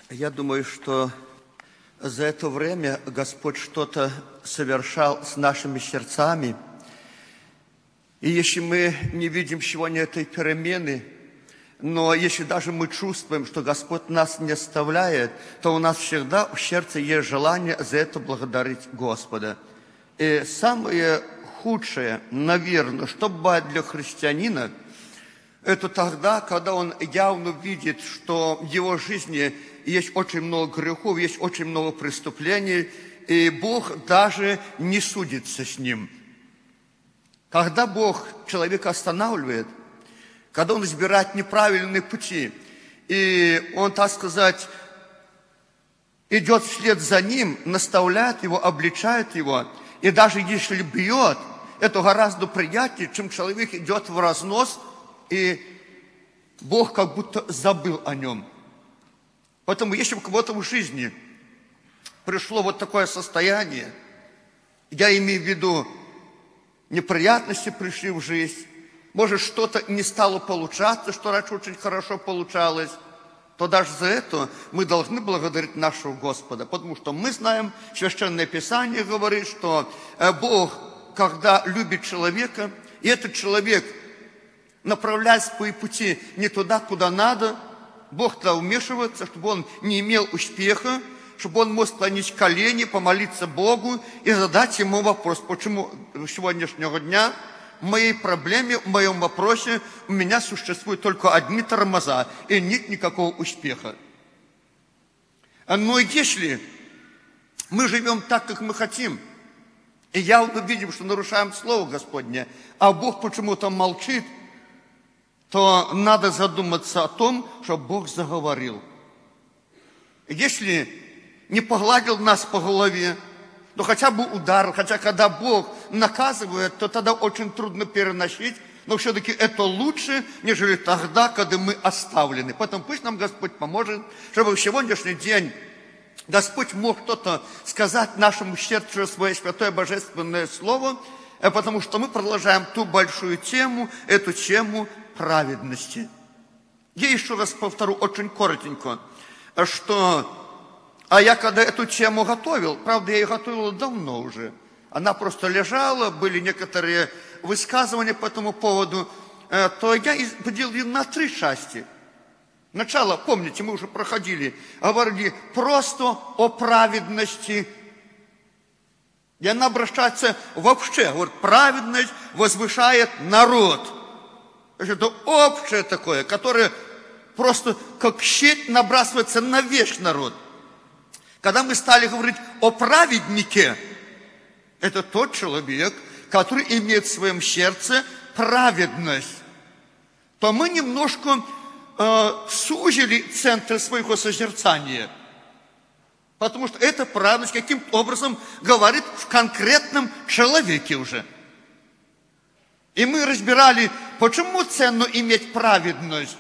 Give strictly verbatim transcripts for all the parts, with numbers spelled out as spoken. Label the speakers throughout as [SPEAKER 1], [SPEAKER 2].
[SPEAKER 1] Я думаю, что за это время Господь что-то совершал с нашими сердцами. И если мы не видим сегодня этой перемены, но если даже мы чувствуем, что Господь нас не оставляет, то у нас всегда в сердце есть желание за это благодарить Господа. И самое худшее, наверное, что бывает для христианина, это тогда, когда он явно видит, что в его жизни есть очень много грехов, есть очень много преступлений, и Бог даже не судится с ним. Когда Бог человека останавливает, когда он избирает неправильные пути, и он, так сказать, идет вслед за ним, наставляет его, обличает его, и даже если бьет, это гораздо приятнее, чем человек идет в разнос, и Бог как будто забыл о нем. Поэтому если у кого-то в жизни пришло вот такое состояние, я имею в виду, неприятности пришли в жизнь, может, что-то не стало получаться, что раньше очень хорошо получалось, то даже за это мы должны благодарить нашего Господа. Потому что мы знаем, Священное Писание говорит, что Бог, когда любит человека, и этот человек направляясь по пути не туда, куда надо, Бог тогда вмешивается, чтобы он не имел успеха, чтобы он мог склонить колени, помолиться Богу и задать ему вопрос, почему с сегодняшнего дня в моей проблеме, в моем вопросе у меня существуют только одни тормоза и нет никакого успеха. Но если мы живем так, как мы хотим, и явно видим, что нарушаем Слово Господне, а Бог почему-то молчит, то надо задуматься о том, что Бог заговорил. Если не погладил нас по голове, то хотя бы удар, хотя когда Бог наказывает, то тогда очень трудно переносить, но все-таки это лучше, нежели тогда, когда мы оставлены. Поэтому пусть нам Господь поможет, чтобы в сегодняшний день Господь мог что-то сказать нашему сердцу свое святое божественное слово, потому что мы продолжаем ту большую тему, эту тему праведности. Я еще раз повторю очень коротенько, что а я когда эту тему готовил, правда, я ее готовил давно уже, она просто лежала, были некоторые высказывания по этому поводу, то я поделил ее на три части. Начало, помните, мы уже проходили, говорили просто о праведности. И она обращается вообще, говорит, праведность возвышает народ. Это общее такое, которое просто как щит набрасывается на весь народ. Когда мы стали говорить о праведнике, это тот человек, который имеет в своем сердце праведность, то мы немножко э, сузили центр своего созерцания. Потому что эта праведность каким-то образом говорит в конкретном человеке уже. И мы разбирали, почему ценно иметь праведность.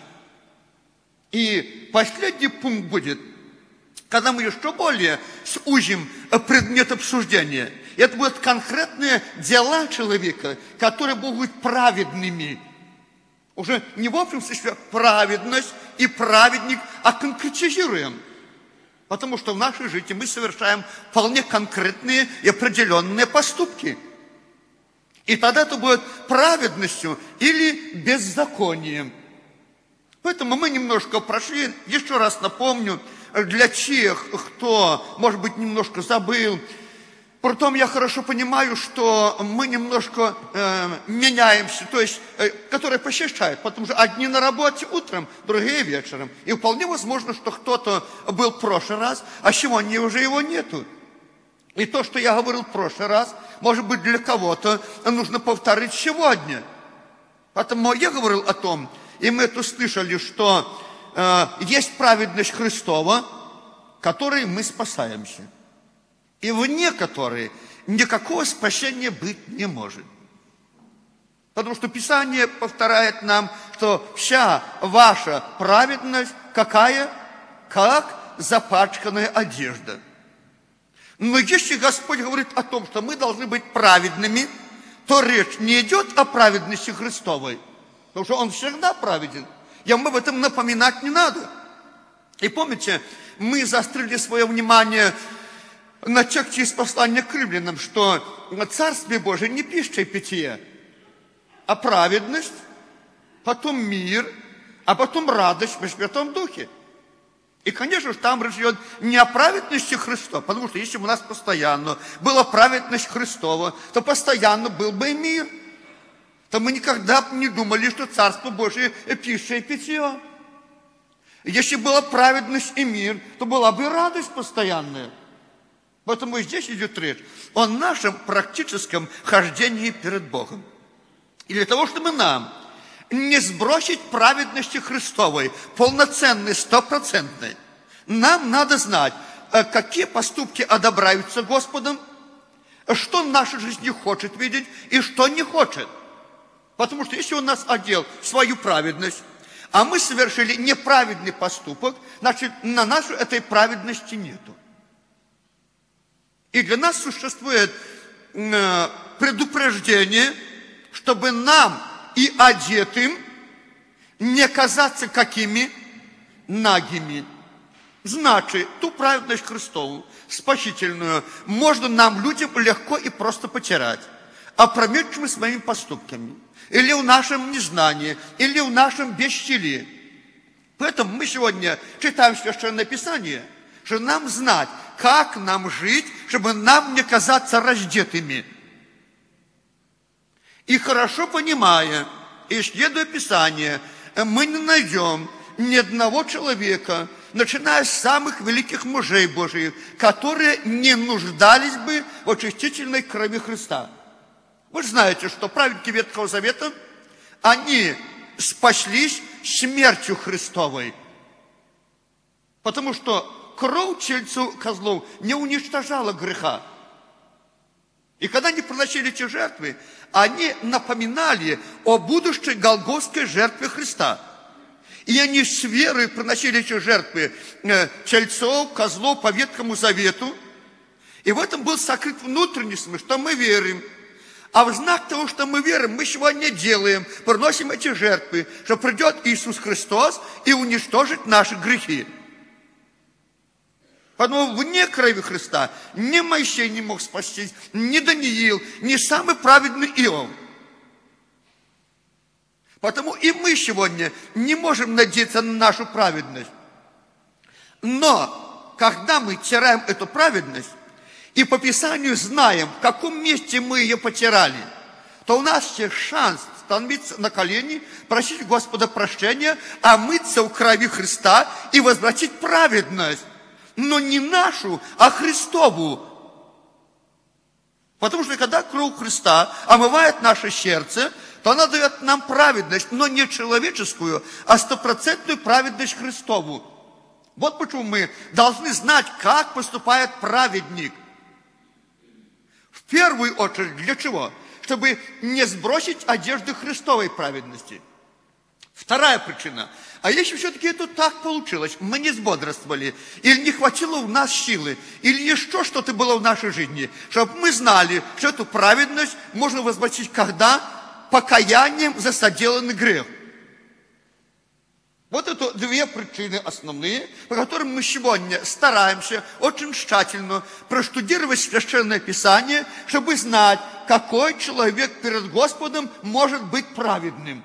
[SPEAKER 1] И последний пункт будет, когда мы еще более сузим предмет обсуждения. Это будут конкретные дела человека, которые будут быть праведными. Уже не в общем смысле праведность и праведник, а конкретизируем. Потому что в нашей жизни мы совершаем вполне конкретные и определенные поступки. И тогда это будет праведностью или беззаконием. Поэтому мы немножко прошли, еще раз напомню, для тех, кто, может быть, немножко забыл. Притом я хорошо понимаю, что мы немножко э, меняемся, то есть, э, которые посещают, потому что одни на работе утром, другие вечером. И вполне возможно, что кто-то был в прошлый раз, а сегодня уже его нету. И то, что я говорил в прошлый раз, может быть, для кого-то нужно повторить сегодня. Поэтому я говорил о том, и мы это слышали, что э, есть праведность Христова, которой мы спасаемся. И вне которой никакого спасения быть не может. Потому что Писание повторяет нам, что вся ваша праведность какая? Как запачканная одежда. Но если Господь говорит о том, что мы должны быть праведными, то речь не идет о праведности Христовой, потому что Он всегда праведен. И ему об этом напоминать не надо. И помните, мы заострили свое внимание на тексте из послания к римлянам, что Царствие Божие не пища и питье, а праведность, потом мир, а потом радость в Святом Духе. И, конечно же, там речь идет не о праведности Христа, потому что если бы у нас постоянно была праведность Христова, то постоянно был бы и мир. То мы никогда бы не думали, что Царство Божие – пища и питье. Если была праведность и мир, то была бы и радость постоянная. Поэтому здесь идет речь о нашем практическом хождении перед Богом. И для того, чтобы нам не сбросить праведности Христовой, полноценной, стопроцентной, нам надо знать, какие поступки одобряются Господом, что в нашей жизни хочет видеть и что не хочет. Потому что если Он нас одел в свою праведность, а мы совершили неправедный поступок, значит, на нас этой праведности нету. И для нас существует предупреждение, чтобы нам и одетым не казаться какими нагими. Значит, ту праведность Христову, спасительную, можно нам, людям, легко и просто потерять, опрометчивыми своими поступками, или в нашем незнании, или в нашем бесчелии. Поэтому мы сегодня читаем Священное Писание, что нам знать, как нам жить, чтобы нам не казаться раздетыми. И хорошо понимая, исследуя Писание, мы не найдем ни одного человека, начиная с самых великих мужей Божиих, которые не нуждались бы в очистительной крови Христа. Вы же знаете, что праведники Ветхого Завета, они спаслись смертью Христовой. Потому что кровь тельцу козлов не уничтожала греха. И когда они приносили эти жертвы, они напоминали о будущей голгофской жертве Христа. И они с верой приносили эти жертвы тельцов, козлов по Ветхому Завету. И в этом был сокрыт внутренний смысл, что мы верим. А в знак того, что мы верим, мы сегодня делаем, приносим эти жертвы, что придет Иисус Христос и уничтожит наши грехи. Поэтому вне крови Христа ни Моисей не мог спастись, ни Даниил, ни самый праведный Иов. Потому и мы сегодня не можем надеяться на нашу праведность. Но, когда мы теряем эту праведность, и по Писанию знаем, в каком месте мы ее потеряли, то у нас есть шанс становиться на колени, просить Господа прощения, омыться в крови Христа и возвратить праведность. Но не нашу, а Христову. Потому что когда кровь Христа омывает наше сердце, то она дает нам праведность, но не человеческую, а стопроцентную праведность Христову. Вот почему мы должны знать, как поступает праведник. В первую очередь, для чего? Чтобы не сбросить одежды Христовой праведности. Вторая причина. А если все-таки это так получилось, мы не сбодрствовали, или не хватило у нас силы, или еще что-то было в нашей жизни, чтобы мы знали, что эту праведность можно возвратить когда? Покаянием за соделанный грех. Вот это две причины основные, по которым мы сегодня стараемся очень тщательно проштудировать Священное Писание, чтобы знать, какой человек перед Господом может быть праведным.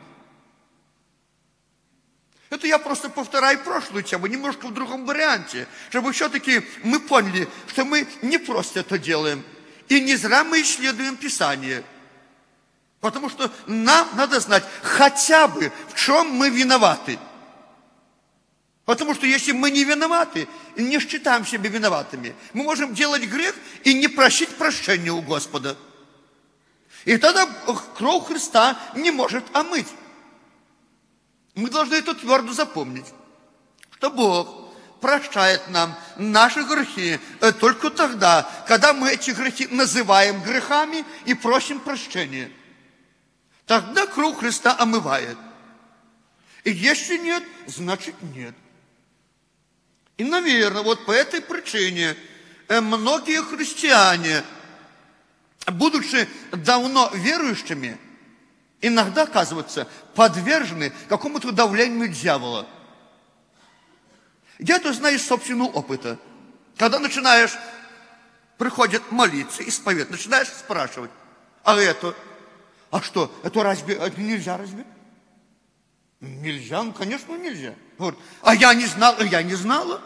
[SPEAKER 1] Это я просто повторяю прошлую тему, немножко в другом варианте, чтобы все-таки мы поняли, что мы не просто это делаем, и не зря мы исследуем Писание. Потому что нам надо знать хотя бы, в чем мы виноваты. Потому что если мы не виноваты, не считаем себя виноватыми, мы можем делать грех и не просить прощения у Господа. И тогда кровь Христа не может омыть. Мы должны это твердо запомнить, что Бог прощает нам наши грехи только тогда, когда мы эти грехи называем грехами и просим прощения. Тогда кровь Христа омывает. И если нет, значит нет. И, наверное, вот по этой причине многие христиане, будучи давно верующими, иногда оказываются подвержены какому-то давлению дьявола. Я это знаю из собственного опыта. Когда начинаешь, приходят молиться, исповедовать, начинаешь спрашивать, а это, а что, это разве, это нельзя разве? Нельзя, ну, конечно, нельзя. Вот. А я не знал, а я не знала.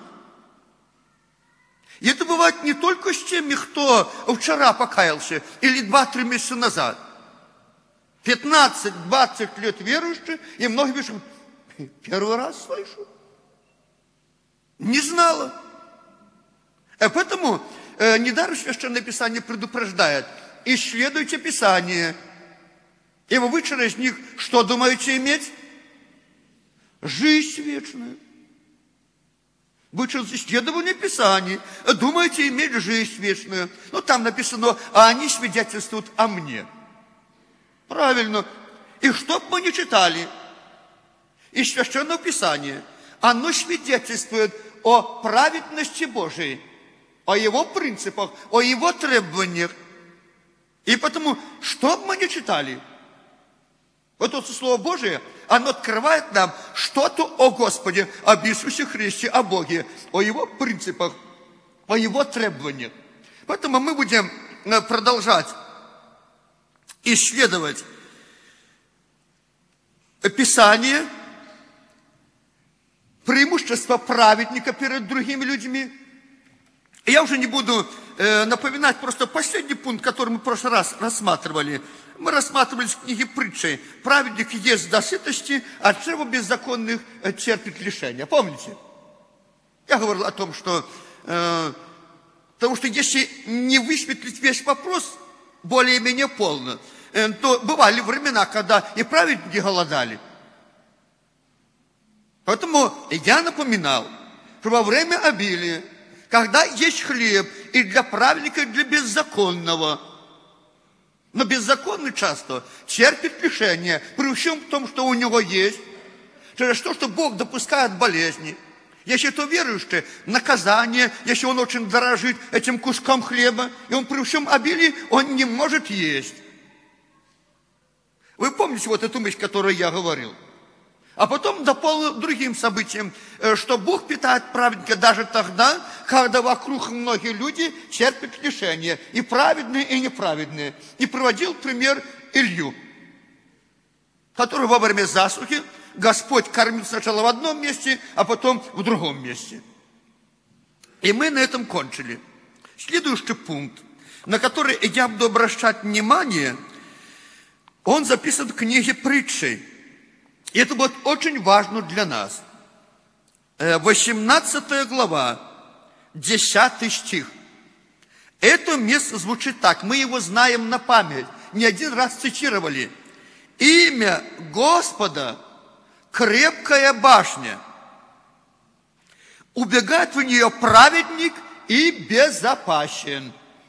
[SPEAKER 1] И это бывает не только с теми, кто вчера покаялся, или два-три месяца назад. пятнадцать-двадцать лет верующие, и многие пишут, первый раз слышу. Не знала. А поэтому э, недаром Священное Писание предупреждает, исследуйте Писание, и вы через них что думаете иметь? Жизнь вечную. Вы через исследование Писаний думаете иметь жизнь вечную. Ну, там написано, а они свидетельствуют о мне. Правильно. И что бы мы ни читали из Священного Писания, оно свидетельствует о праведности Божией, о Его принципах, о Его требованиях. И потому, что бы мы ни читали, вот это Слово Божие, оно открывает нам что-то о Господе, об Иисусе Христе, о Боге, о Его принципах, о Его требованиях. Поэтому мы будем продолжать исследовать Писание, преимущество праведника перед другими людьми. И я уже не буду э, напоминать просто последний пункт, который мы в прошлый раз рассматривали. Мы рассматривали в книге притчи. Праведник ест до сытости, а древо беззаконных терпит лишения. Помните? Я говорил о том, что, э, потому что если не высветлить весь вопрос более-менее полно, э, то бывали времена, когда и праведники голодали. Поэтому я напоминал, что во время обилия, когда есть хлеб и для праведника, и для беззаконного, но беззаконный часто терпит лишение, при всем том, что у него есть, через то, что Бог допускает болезни. Если это верующий, наказание, если он очень дорожит этим куском хлеба, и он при всем обилии, он не может есть. Вы помните вот эту мысль, которую я говорил? А потом дополнил другим событием, что Бог питает праведника даже тогда, когда вокруг многие люди терпят лишения, и праведные, и неправедные. И приводил пример Илью, который во время засухи Господь кормил сначала в одном месте, а потом в другом месте. И мы на этом кончили. Следующий пункт, на который я буду обращать внимание, он записан в книге притчей. И это будет очень важно для нас. восемнадцатая глава, десятый стих. Это место звучит так. Мы его знаем на память. Не один раз цитировали. Имя Господа – крепкая башня. Убегает в нее праведник и безопасен.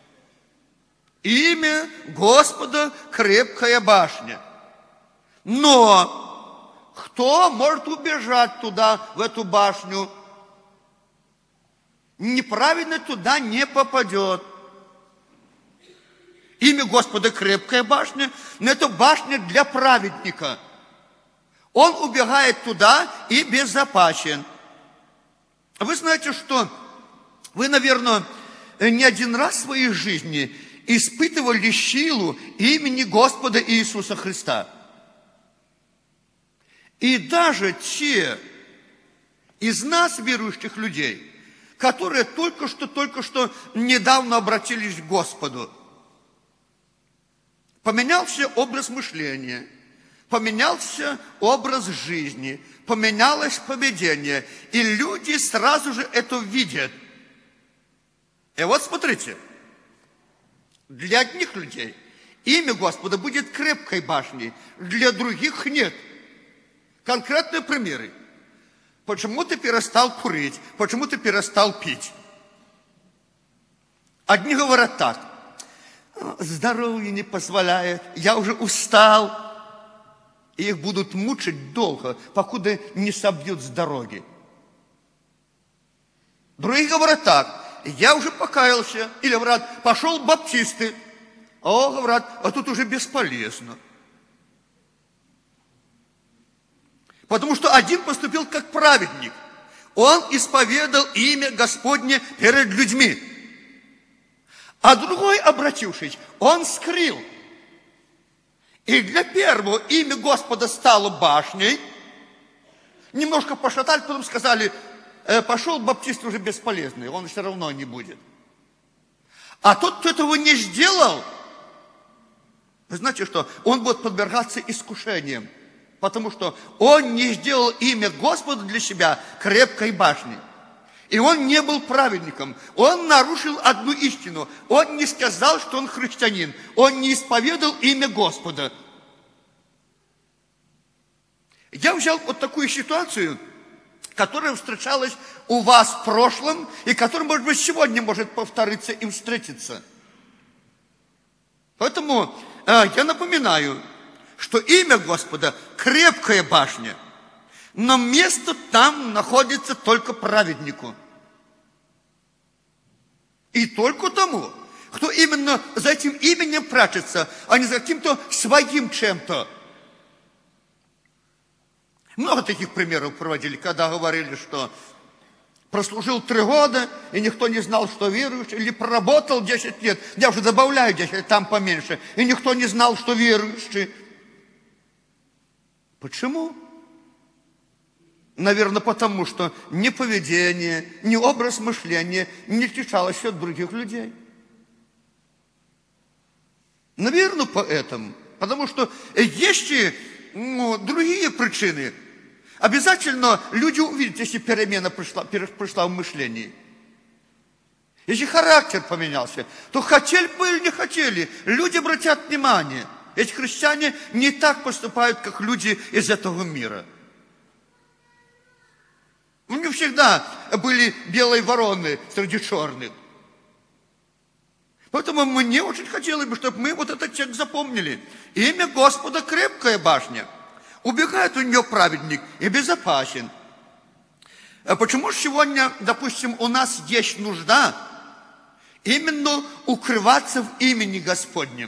[SPEAKER 1] Имя Господа – крепкая башня. Но кто может убежать туда, в эту башню? Неправедный туда не попадет. Имя Господа крепкая башня, но это башня для праведника. Он убегает туда и безопасен. Вы знаете, что вы, наверное, не один раз в своей жизни испытывали силу имени Господа Иисуса Христа. И даже те из нас, верующих людей, которые только что, только что недавно обратились к Господу, поменялся образ мышления, поменялся образ жизни, поменялось поведение, и люди сразу же это видят. И вот смотрите, для одних людей имя Господа будет крепкой башней, для других нет. Конкретные примеры. Почему ты перестал курить? Почему ты перестал пить? Одни говорят так. Здоровье не позволяет. Я уже устал. И их будут мучить долго, покуда не собьют с дороги. Другие говорят так. Я уже покаялся. Или говорят, пошел в баптисты. О, говорят, а тут уже бесполезно. Потому что один поступил как праведник. Он исповедал имя Господне перед людьми. А другой, обратившись, он скрыл. И для первого имя Господа стало башней. Немножко пошатали, потом сказали, э, пошел баптист уже бесполезный, он все равно не будет. А тот, кто этого не сделал, вы знаете что, он будет подвергаться искушениям, потому что он не сделал имя Господа для себя крепкой башней. И он не был праведником. Он нарушил одну истину. Он не сказал, что он христианин. Он не исповедал имя Господа. Я взял вот такую ситуацию, которая встречалась у вас в прошлом, и которая, может быть, сегодня может повториться и встретиться. Поэтому э, я напоминаю, что имя Господа – крепкая башня. Но место там находится только праведнику. И только тому, кто именно за этим именем прячется, а не за каким-то своим чем-то. Много таких примеров проводили, когда говорили, что прослужил три года, и никто не знал, что верующий, или проработал десять лет, я уже добавляю десять, там поменьше, и никто не знал, что верующий. Почему? Наверное, потому что ни поведение, ни образ мышления не отличалось от других людей. Наверное, поэтому. Потому что есть и ну, другие причины. Обязательно люди увидят, если перемена пришла, пришла в мышлении. Если характер поменялся, то хотели бы или не хотели, люди обратят внимание. Эти христиане не так поступают, как люди из этого мира. Не всегда были белые вороны среди черных. Поэтому мне очень хотелось бы, чтобы мы вот этот текст запомнили. Имя Господа крепкая башня. Убегает у нее праведник и безопасен. Почему же сегодня, допустим, у нас есть нужда именно укрываться в имени Господнем?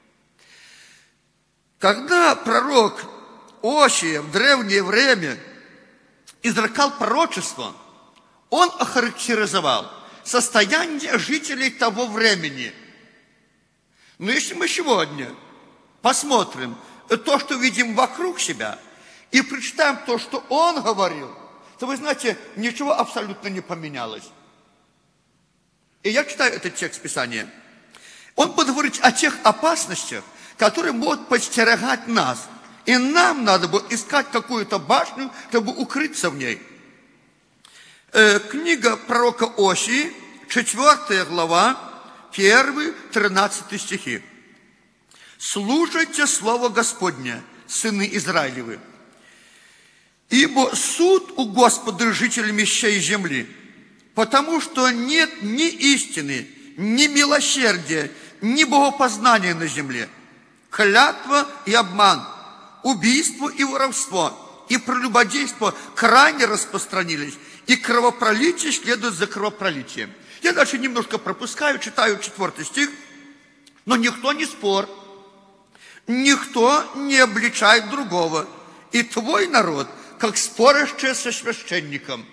[SPEAKER 1] Когда пророк Осия в древнее время изрекал пророчество, он охарактеризовал состояние жителей того времени. Но если мы сегодня посмотрим то, что видим вокруг себя, и прочитаем то, что он говорил, то вы знаете, ничего абсолютно не поменялось. И я читаю этот текст Писания. Он будет говорить о тех опасностях, которые могут подстерегать нас. И нам надо было искать какую-то башню, чтобы укрыться в ней. Э, книга пророка Осии, четвёртая глава, первый, тринадцатый стихи. «Слушайте слово Господне, сыны Израилевы, ибо суд у Господа жителями всей земли, потому что нет ни истины, ни милосердия, ни богопознания на земле, клятва и обман, убийство и воровство, и прелюбодейство крайне распространились, и кровопролитие следует за кровопролитием». Я дальше немножко пропускаю, читаю четвертый стих. «Но никто не спор, никто не обличает другого, и твой народ, как спорящий со священником».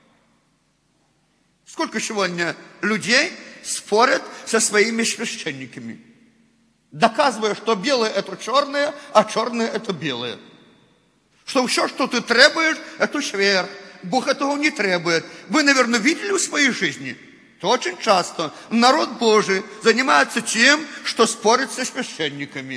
[SPEAKER 1] Сколько сегодня людей спорят со своими священниками, доказывая, что белое это черное, а черное это белое. Что все, что ты требуешь, это сверх. Бог этого не требует. Вы, наверное, видели в своей жизни, что очень часто народ Божий занимается тем, что спорит со священниками.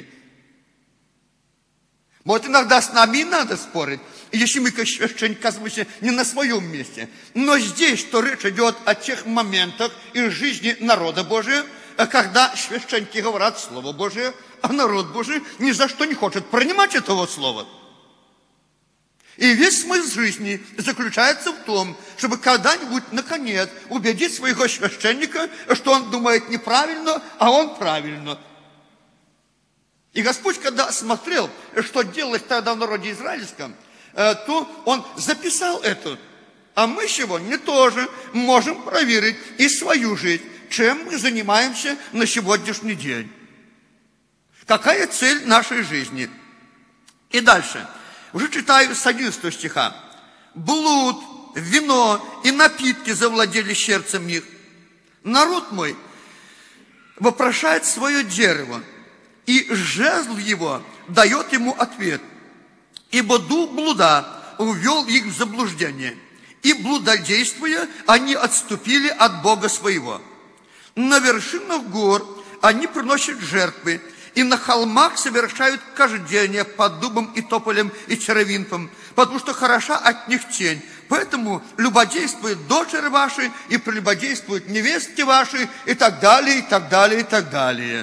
[SPEAKER 1] Вот иногда с нами и надо спорить, если мы, как священники, оказываемся не на своем месте. Но здесь, что речь идет о тех моментах из жизни народа Божия, когда священники говорят Слово Божие, а народ Божий ни за что не хочет принимать этого Слова. И весь смысл жизни заключается в том, чтобы когда-нибудь, наконец, убедить своего священника, что он думает неправильно, а он правильно. И Господь, когда смотрел, что делать тогда в народе израильском, то Он записал это. А мы сегодня тоже можем проверить и свою жизнь, чем мы занимаемся на сегодняшний день. Какая цель нашей жизни? И дальше. Уже читаю с одиннадцатого стиха. «Блуд, вино и напитки завладели сердцем их. Народ мой вопрошает свое дерево, и жезл его дает ему ответ. Ибо дух блуда увел их в заблуждение, и блудодействуя, они отступили от Бога своего. На вершинах гор они приносят жертвы, и на холмах совершают кождение под дубом и тополем и черевинком, потому что хороша от них тень. Поэтому любодействуют дочери ваши, и прелюбодействуют невестки ваши, и так далее, и так далее, и так далее.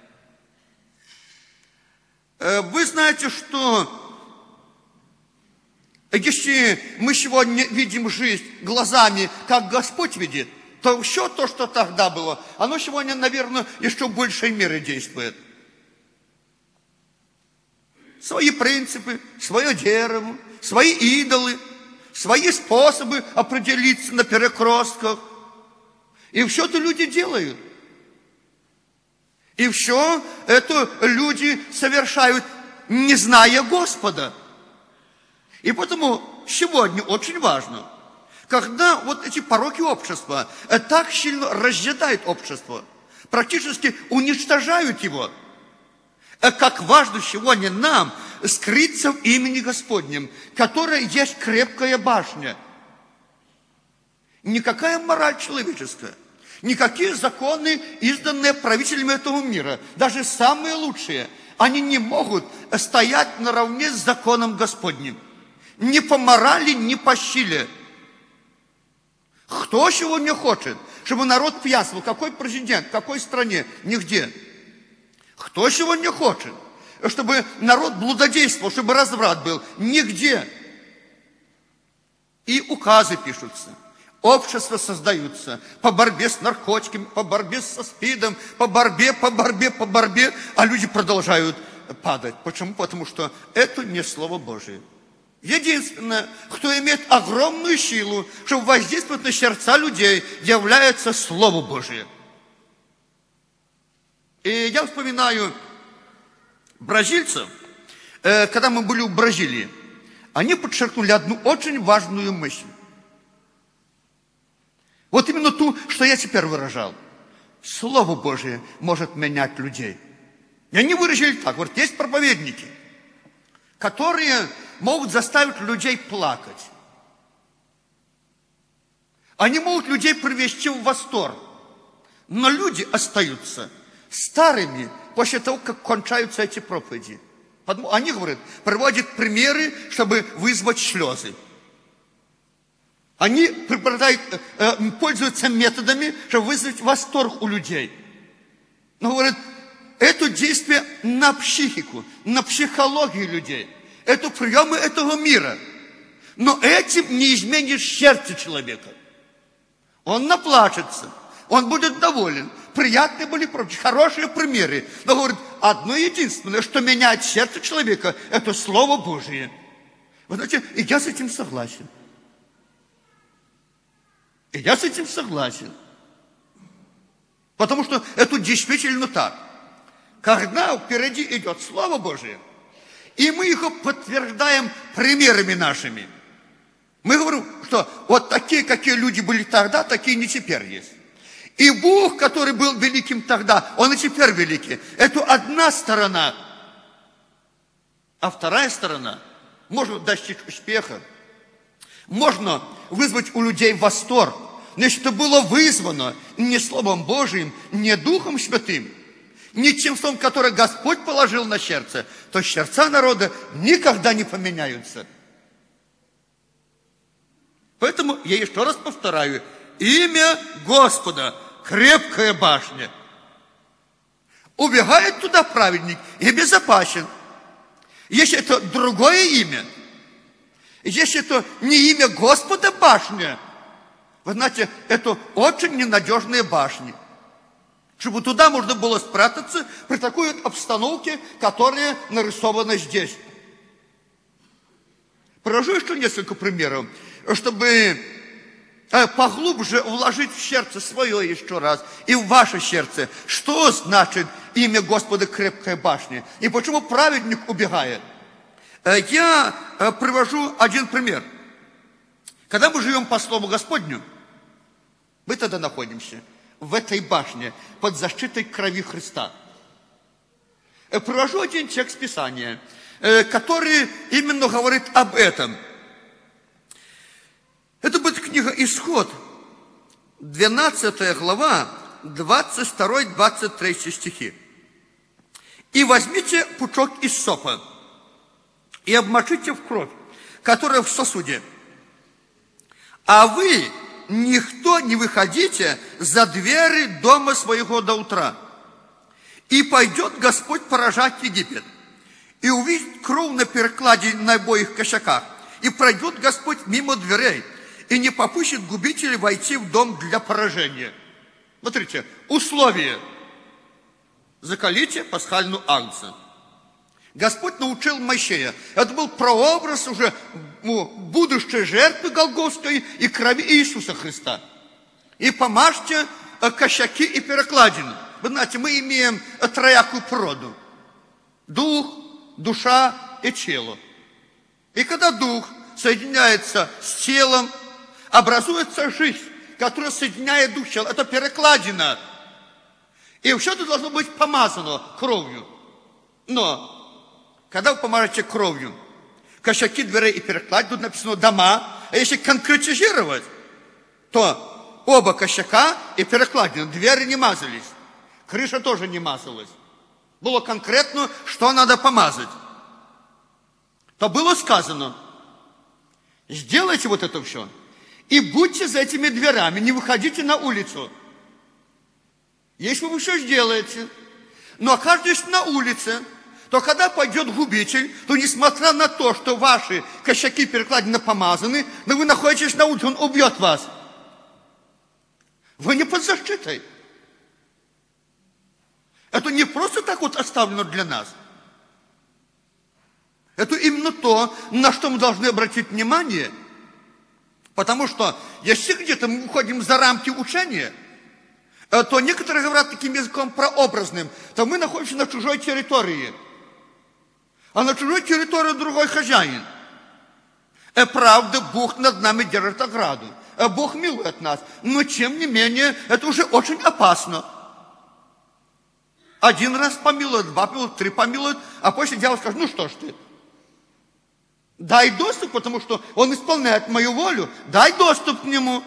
[SPEAKER 1] Вы знаете, что если мы сегодня видим жизнь глазами, как Господь видит, то все то, что тогда было, оно сегодня, наверное, еще в большей мере действует. Свои принципы, свое дерево, свои идолы, свои способы определиться на перекрестках. И все это люди делают. И все это люди совершают, не зная Господа. И поэтому сегодня очень важно, когда вот эти пороки общества так сильно разъедают общество, практически уничтожают его, как важно сегодня нам скрыться в имени Господнем, которое есть крепкая башня. Никакая мораль человеческая, никакие законы, изданные правителями этого мира, даже самые лучшие, они не могут стоять наравне с законом Господним. Ни по морали, ни по силе. Кто сегодня хочет, чтобы народ пьянствовал? Какой президент, в какой стране? Нигде. Кто сегодня хочет, чтобы народ блудодействовал, чтобы разврат был? Нигде. И указы пишутся, общества создаются по борьбе с наркотиками, по борьбе со СПИДом, по борьбе, по борьбе, по борьбе, а люди продолжают падать. Почему? Потому что это не Слово Божие. Единственное, кто имеет огромную силу, чтобы воздействовать на сердца людей, является Слово Божие. И я вспоминаю бразильцев, когда мы были в Бразилии, они подчеркнули одну очень важную мысль. Вот именно ту, что я теперь выражал. Слово Божие может менять людей. И они выразили так. Вот есть проповедники, которые могут заставить людей плакать. Они могут людей привести в восторг. Но люди остаются старыми после того, как кончаются эти проповеди. Они, говорят, приводят примеры, чтобы вызвать слезы. Они пользуются методами, чтобы вызвать восторг у людей. Но, говорят, это действие на психику, на психологию людей. Это приемы этого мира. Но этим не изменишь сердце человека. Он наплачется, он будет доволен. Приятные были прочие, хорошие примеры. Но, говорит, одно единственное, что меняет сердце человека, это Слово Божие. Вы знаете, и я с этим согласен. И я с этим согласен. Потому что это действительно так. Когда впереди идет Слово Божие, и мы его подтверждаем примерами нашими. Мы говорим, что вот такие, какие люди были тогда, такие не теперь есть. И Бог, который был великим тогда, Он и теперь великий. Это одна сторона. А вторая сторона, можно достичь успеха, можно вызвать у людей восторг. Но если это было вызвано не Словом Божиим, не Духом Святым, не тем словом, которое Господь положил на сердце, то сердца народа никогда не поменяются. Поэтому я еще раз повторяю, имя Господа – крепкая башня. Убегает туда праведник и безопасен. Если это другое имя, если это не имя Господа башня, вы знаете, это очень ненадежные башни. Чтобы туда можно было спрятаться при такой обстановке, которая нарисована здесь. Привожу еще несколько примеров, чтобы поглубже вложить в сердце свое еще раз и в ваше сердце, что значит имя Господа крепкая башня и почему праведник убегает. Я привожу один пример. Когда мы живем по Слову Господню, мы тогда находимся в этой башне под защитой крови Христа. Привожу один текст Писания, который именно говорит об этом. Это будет книга «Исход», двенадцатая глава, двадцать второй — двадцать третий стихи. «И возьмите пучок иссопа и обмочите в кровь, которая в сосуде. А вы, никто, не выходите за двери дома своего до утра. И пойдет Господь поражать Египет, и увидит кровь на перекладине на обоих кошаках, и пройдет Господь мимо дверей, и не попустит губителей войти в дом для поражения». Смотрите, условие. Заколите пасхальную агнца. Господь научил Моисея. Это был прообраз уже будущей жертвы Голгофской и крови Иисуса Христа. И помажьте кошаки и перекладины. Вы знаете, мы имеем троякую природу. Дух, душа и тело. И когда дух соединяется с телом, образуется жизнь, которая соединяет дух с телом. Это перекладина. И все это должно быть помазано кровью. Но когда вы помажете кровью кошаки, дверей и перекладины, тут написано дома, а если конкретизировать, то оба кошака и перекладины, двери не мазались, крыша тоже не мазалась. Было конкретно, что надо помазать. То было сказано: сделайте вот это все и будьте за этими дверями, не выходите на улицу. Если вы все сделаете, но окажетесь на улице, то когда пойдет губитель, то несмотря на то, что ваши кошаки перекладины помазаны, но вы находитесь на улице, он убьет вас. Вы не под защитой. Это не просто так вот оставлено для нас. Это именно то, на что мы должны обратить внимание. Потому что если где-то мы уходим за рамки учения, то некоторые говорят таким языком прообразным, то мы находимся на чужой территории. А на чужой территории другой хозяин. И правда, Бог над нами держит ограду. И Бог милует нас. Но тем не менее, это уже очень опасно. Один раз помилует, два помилует, три помилует, а после дьявол скажет: ну что ж ты, дай доступ, потому что он исполняет мою волю, дай доступ к нему.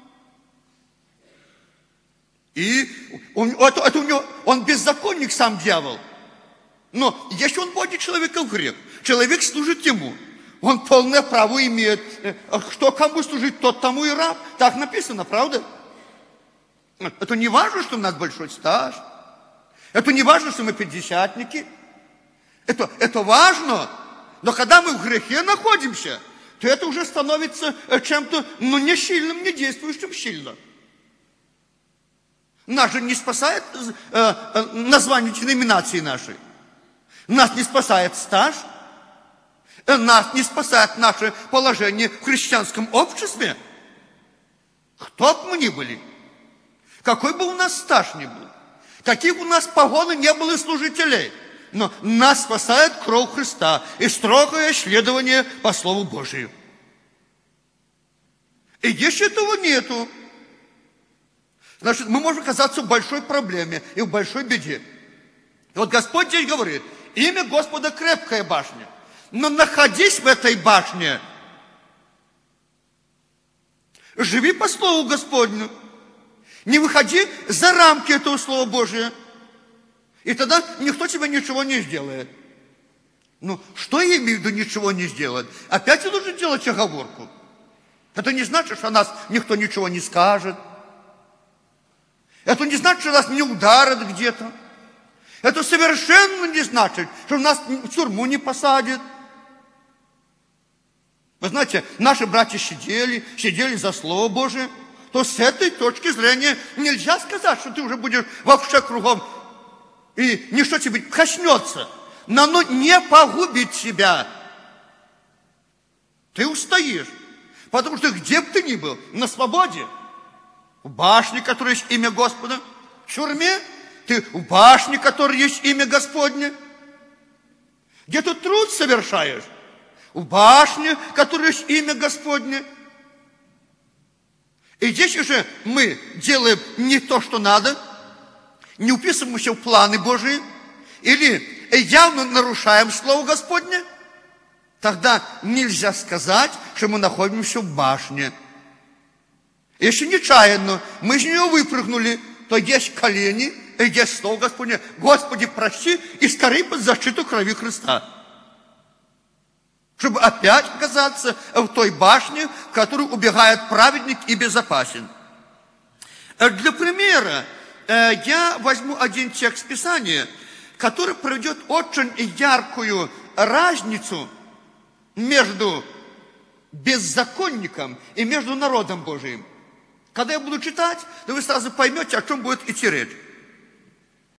[SPEAKER 1] И он, это, это у него, он беззаконник, сам дьявол. Но если он вводит человека в грех, человек служит ему, он полное право имеет. Что кому служить, тот тому и раб. Так написано, правда? Это не важно, что у нас большой стаж. Это не важно, что мы пятидесятники. Это, это важно. Но когда мы в грехе находимся, то это уже становится чем-то, ну, не сильным, не действующим сильно. Нас же не спасает э, э, название деноминации нашей. Нас не спасает стаж. Нас не спасает наше положение в христианском обществе. Кто бы мы ни были, какой бы у нас стаж ни был, каких у нас погоны не было служителей, но нас спасает кровь Христа и строгое следование по Слову Божию. И если этого нету, значит, мы можем оказаться в большой проблеме и в большой беде. И вот Господь здесь говорит: имя Господа крепкая башня. Но находись в этой башне. Живи по Слову Господню. Не выходи за рамки этого Слова Божия. И тогда никто тебе ничего не сделает. Ну, что я имею в виду ничего не сделает? Опять я должен делать оговорку. Это не значит, что нас никто ничего не скажет. Это не значит, что нас не ударят где-то. Это совершенно не значит, что нас в тюрьму не посадят. Вы знаете, наши братья сидели, сидели за Слово Божие. То с этой точки зрения нельзя сказать, что ты уже будешь вообще кругом, и ничто тебе коснется. Но оно не погубит тебя. Ты устоишь. Потому что где бы ты ни был, на свободе, в башне, в которой есть имя Господа, в тюрьме, ты в башне, в которой есть имя Господне, где ты труд совершаешь, в башне, в которой есть имя Господне, И если же мы делаем не то, что надо, не уписываемся в планы Божии, или явно нарушаем Слово Господне, тогда нельзя сказать, что мы находимся в башне. Если нечаянно мы из нее выпрыгнули, то есть колени, и есть Слово Господне: Господи, прости, и скорей под защиту крови Христа. Чтобы опять оказаться в той башне, в которую убегает праведник и безопасен. Для примера я возьму один текст Писания, который проведет очень яркую разницу между беззаконником и между народом Божиим. Когда я буду читать, то вы сразу поймете, о чем будет идти речь.